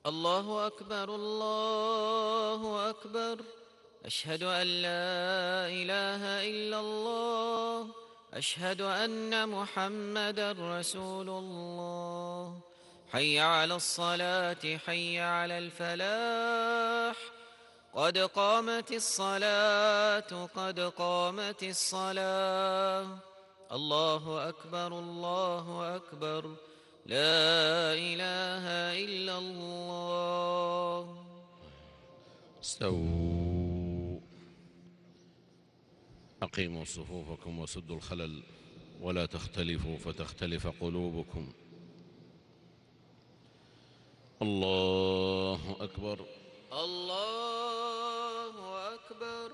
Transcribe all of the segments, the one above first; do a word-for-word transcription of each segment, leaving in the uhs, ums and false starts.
الله أكبر الله أكبر. أشهد أن لا إله إلا الله. أشهد أن محمدا رسول الله. حي على الصلاة حي على الفلاح. قد قامت الصلاة قد قامت الصلاة. الله أكبر الله أكبر. لا إله إلا الله. استووا. أقيموا صفوفكم وسدوا الخلل ولا تختلفوا فتختلف قلوبكم. الله أكبر الله أكبر.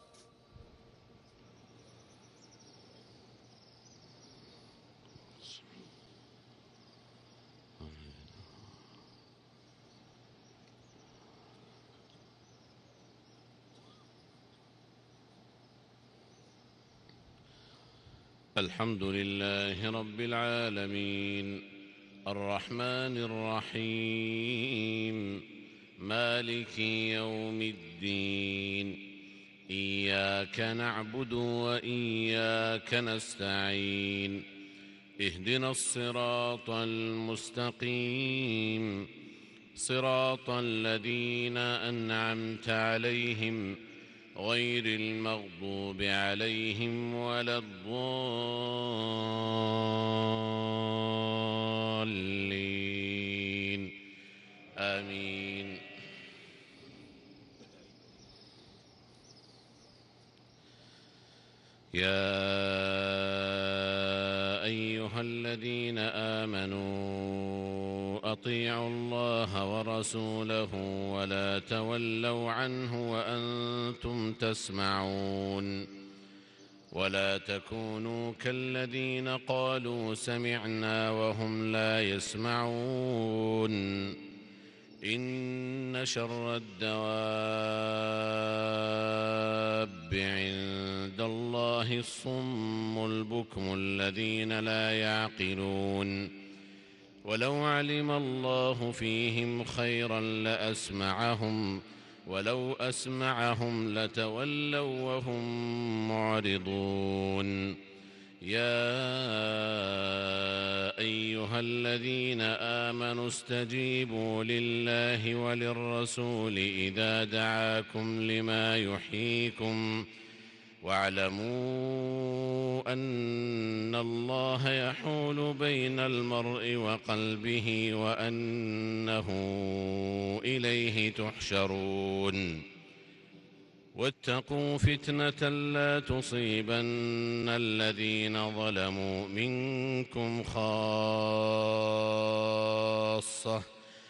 الحمد لله رب العالمين الرحمن الرحيم مالك يوم الدين. إياك نعبد وإياك نستعين. اهدنا الصراط المستقيم صراط الذين أنعمت عليهم غير المغضوب عليهم ولا الضالين. آمين. يا أيها الذين آمنوا أطيعوا الله ورسوله ولا تولوا عنه وأنتم تسمعون. ولا تكونوا كالذين قالوا سمعنا وهم لا يسمعون. إن شر الدواب عند الله الصم البكم الذين لا يعقلون. ولو علم الله فيهم خيرا لأسمعهم ولو أسمعهم لتولوا وهم معرضون. يا أيها الذين آمنوا استجيبوا لله وللرسول إذا دعاكم لما يحييكم واعلموا أن الله يحول بين المرء وقلبه وأنه إليه تحشرون. واتقوا فتنة لا تصيبن الذين ظلموا منكم خاصة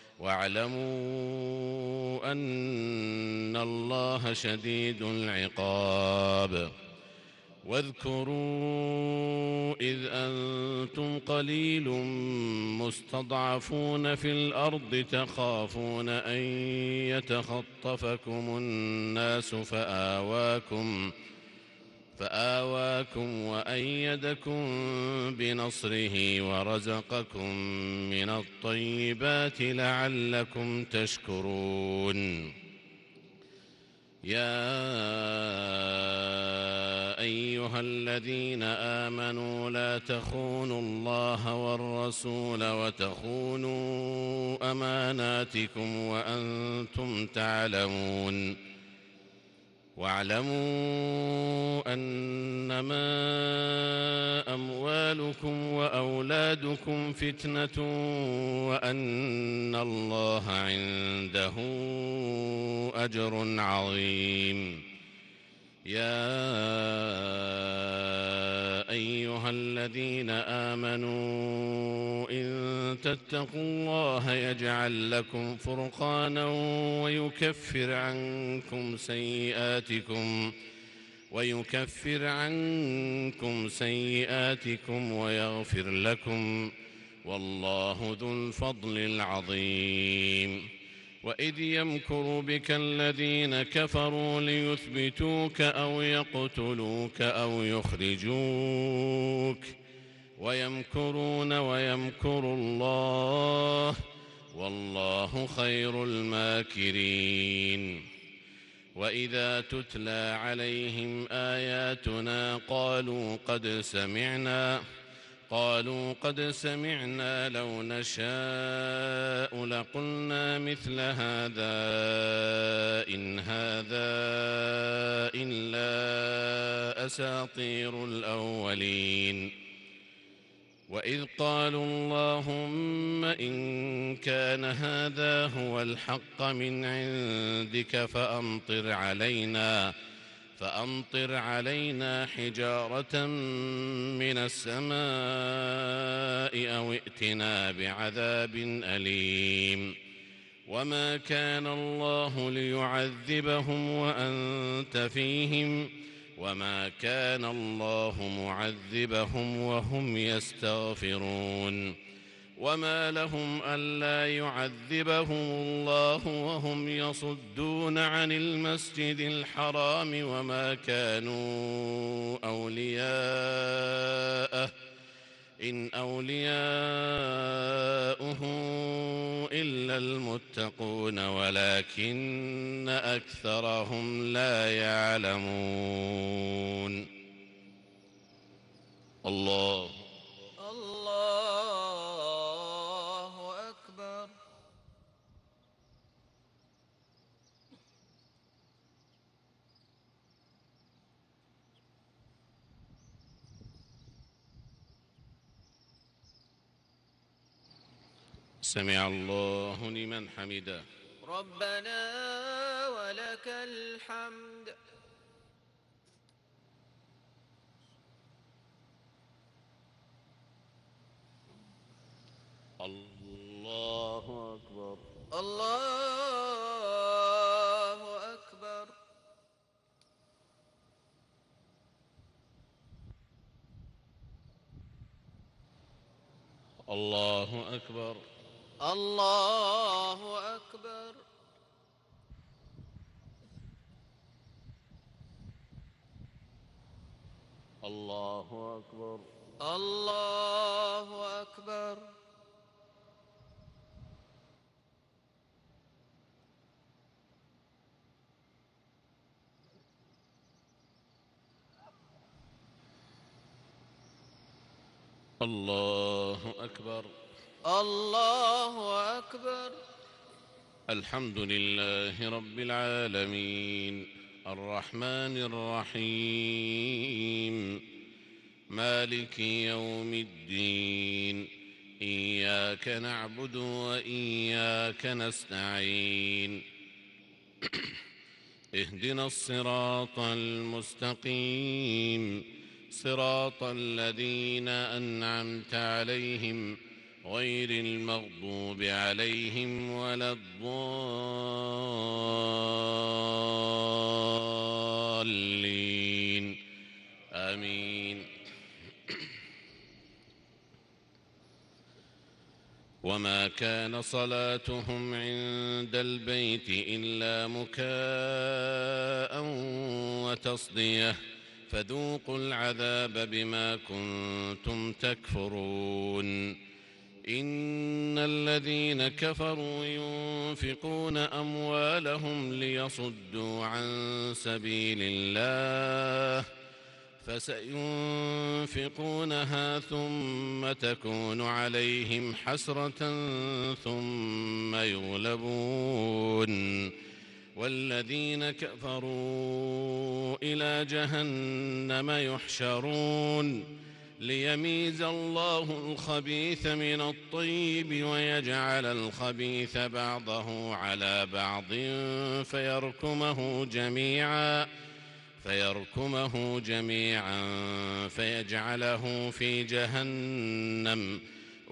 واعلموا أن الله شديد العقاب. واذكروا إذ أنتم قليل مستضعفون في الأرض تخافون أن يتخطفكم الناس فآواكم فآواكم وأيدكم بنصره ورزقكم من الطيبات لعلكم تشكرون. يا أيها الذين آمنوا لا تخونوا الله والرسول وتخونوا أماناتكم وأنتم تعلمون. واعلموا أنما أموالكم وأولادكم فتنة وأن الله عنده أجر عظيم. يا أيها الذين آمنوا إن تتقوا الله يجعل لكم فرقانا ويكفر عنكم سيئاتكم ويكفر عنكم سيئاتكم ويغفر لكم والله ذو الفضل العظيم. وإذ يمكر بك الذين كفروا ليثبتوك أو يقتلوك أو يخرجوك ويمكرون ويمكر الله والله خير الماكرين. وإذا تتلى عليهم آياتنا قالوا قد سمعنا قالوا قد سمعنا لو نشاء لقلنا مثل هذا إن هذا إلا أساطير الأولين. وإذ قالوا اللهم إن كان هذا هو الحق من عندك فأمطر علينا فأمطر علينا حجارة من السماء أو ائتنا بعذاب أليم. وما كان الله ليعذبهم وأنت فيهم وما كان الله معذبهم وهم يستغفرون. وما لهم ألا يعذبهم الله وهم يصدون عن المسجد الحرام وما كانوا أولياءه إن أولياؤه إلا المتقون ولكن أكثرهم لا يعلمون. الله الله أكبر. سمع الله لمن حمده. ربنا ولك الحمد. الله أكبر. الله أكبر. الله أكبر. الله أكبر. الله أكبر. الله أكبر. الله أكبر. الله أكبر. الحمد لله رب العالمين الرحمن الرحيم مالك يوم الدين إياك نعبد وإياك نستعين اهدنا الصراط المستقيم صراط الذين أنعمت عليهم غير المغضوب عليهم ولا الضالين آمين. وما كان صلاتهم عند البيت إلا مكاء وتصدية فذوقوا العذاب بما كنتم تكفرون. إن الذين كفروا ينفقون أموالهم ليصدوا عن سبيل الله فسينفقونها ثم تكون عليهم حسرة ثم يغلبون والذين كفروا إلى جهنم يحشرون ليميز الله الخبيث من الطيب ويجعل الخبيث بعضه على بعض فيركمه جميعا فيركمه جميعا فيجعله في جهنم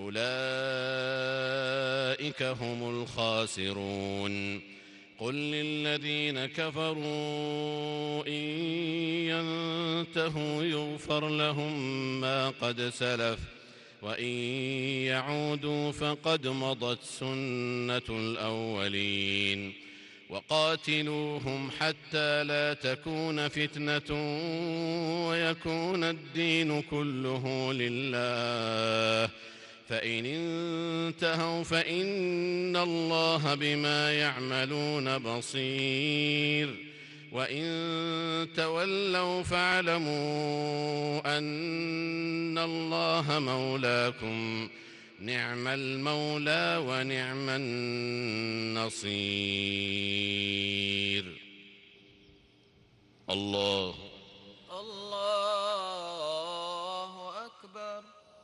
أولئك هم الخاسرون. قل للذين كفروا إن ينتهوا يغفر لهم ما قد سلف وإن يعودوا فقد مضت سنة الأولين. وقاتلوهم حتى لا تكون فتنة ويكون الدين كله لله فإن انتهوا فإن الله بما يعملون بصير وإن تولوا فاعلموا أن الله مولاكم نعم المولى ونعم النصير. الله الله أكبر.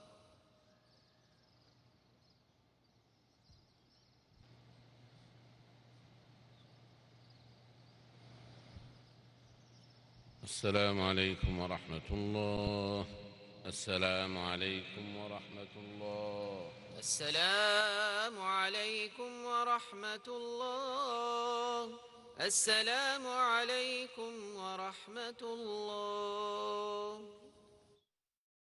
السلام عليكم ورحمة الله. السلام عليكم ورحمة الله. السلام عليكم ورحمة الله. السلام عليكم ورحمة الله.